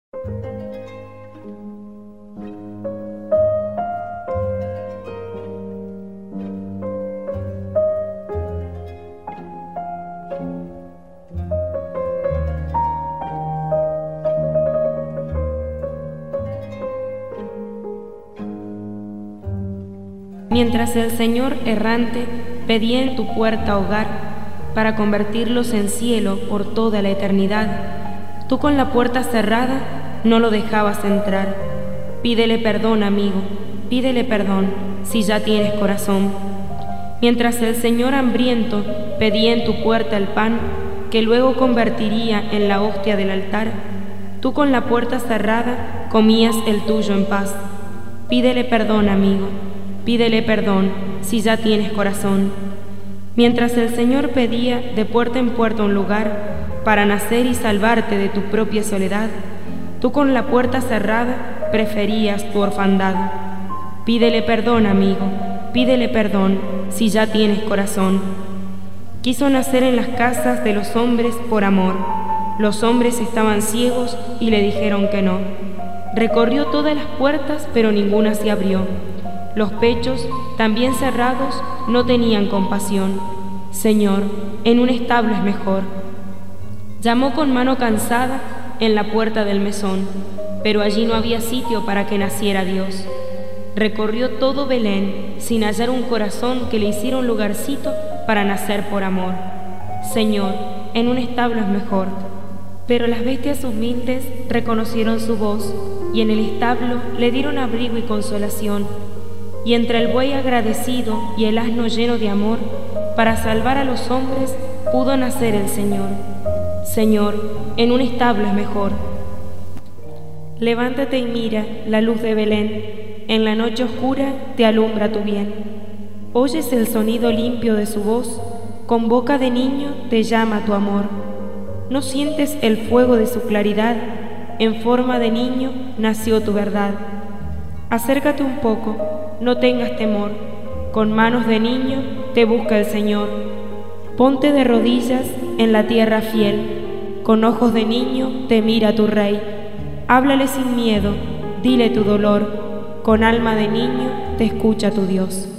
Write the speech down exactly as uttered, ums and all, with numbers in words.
Mientras el Señor errante pedía en tu puerta hogar para convertirlos en cielo por toda la eternidad, tú con la puerta cerrada no lo dejabas entrar. Pídele perdón, amigo, pídele perdón si ya tienes corazón. Mientras el Señor hambriento pedía en tu puerta el pan que luego convertiría en la hostia del altar, tú con la puerta cerrada comías el tuyo en paz. Pídele perdón, amigo, pídele perdón si ya tienes corazón. Mientras el Señor pedía de puerta en puerta un lugar para nacer y salvarte de tu propia soledad, tú con la puerta cerrada preferías tu orfandad. Pídele perdón, amigo, pídele perdón si ya tienes corazón. Quiso nacer en las casas de los hombres por amor. Los hombres estaban ciegos y le dijeron que no. Recorrió todas las puertas, pero ninguna se abrió. Los pechos, también cerrados, no tenían compasión. Señor, en un establo es mejor. Llamó con mano cansada en la puerta del mesón, pero allí no había sitio para que naciera Dios. Recorrió todo Belén sin hallar un corazón que le hiciera un lugarcito para nacer por amor. Señor, en un establo es mejor. Pero las bestias humildes reconocieron su voz y en el establo le dieron abrigo y consolación. Y entre el buey agradecido y el asno lleno de amor, para salvar a los hombres pudo nacer el Señor. Señor, en un establo es mejor. Levántate y mira la luz de Belén, en la noche oscura te alumbra tu bien. Oyes el sonido limpio de su voz, con boca de niño te llama tu amor. ¿No sientes el fuego de su claridad? En forma de niño nació tu verdad. Acércate un poco, no tengas temor, con manos de niño te busca el Señor. Ponte de rodillas en la tierra fiel, con ojos de niño te mira tu Rey. Háblale sin miedo, dile tu dolor, con alma de niño te escucha tu Dios.